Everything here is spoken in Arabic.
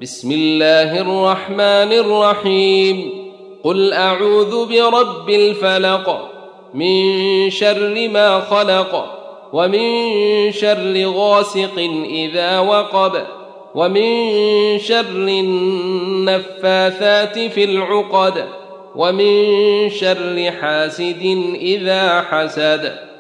بسم الله الرحمن الرحيم قل أعوذ برب الفلق من شر ما خلق ومن شر غاسق إذا وقب ومن شر النفاثات في العقد ومن شر حاسد إذا حسد